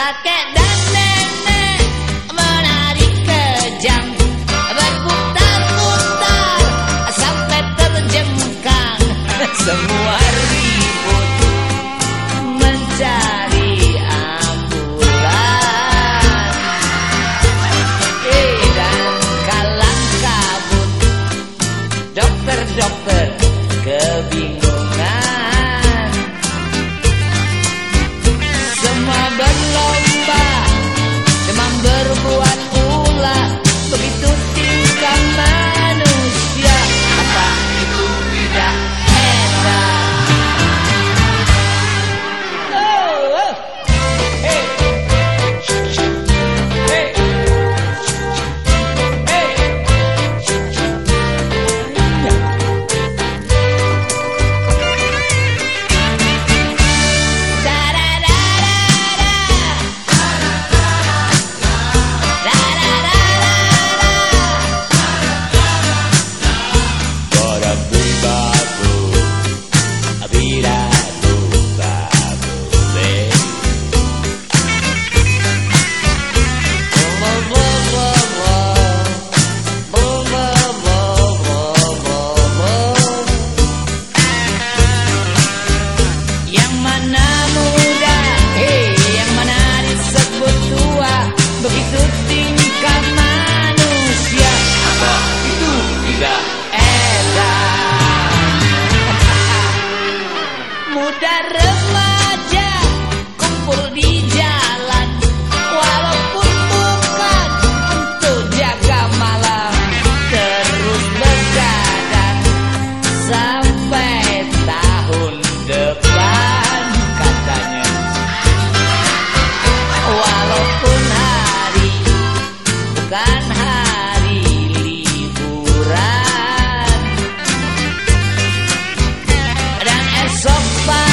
kakek dan nenek menari kejang, berputar-putar sampai terjengkang. Semua ribut mencari ambulan, dan kalang kabut dokter-dokter kebingungan. Semua berlomba, demam berbuat ulah, begitu tingkah manusia. Apa itu tidak enak? Begitu tingkah manusia. Apa itu tidak enak? Muda remaja kumpul di jalan, walaupun bukan untuk jaga malam, terus begadang sampai tahun depan katanya. Walaupun bukan hari liburan, dan esok pagi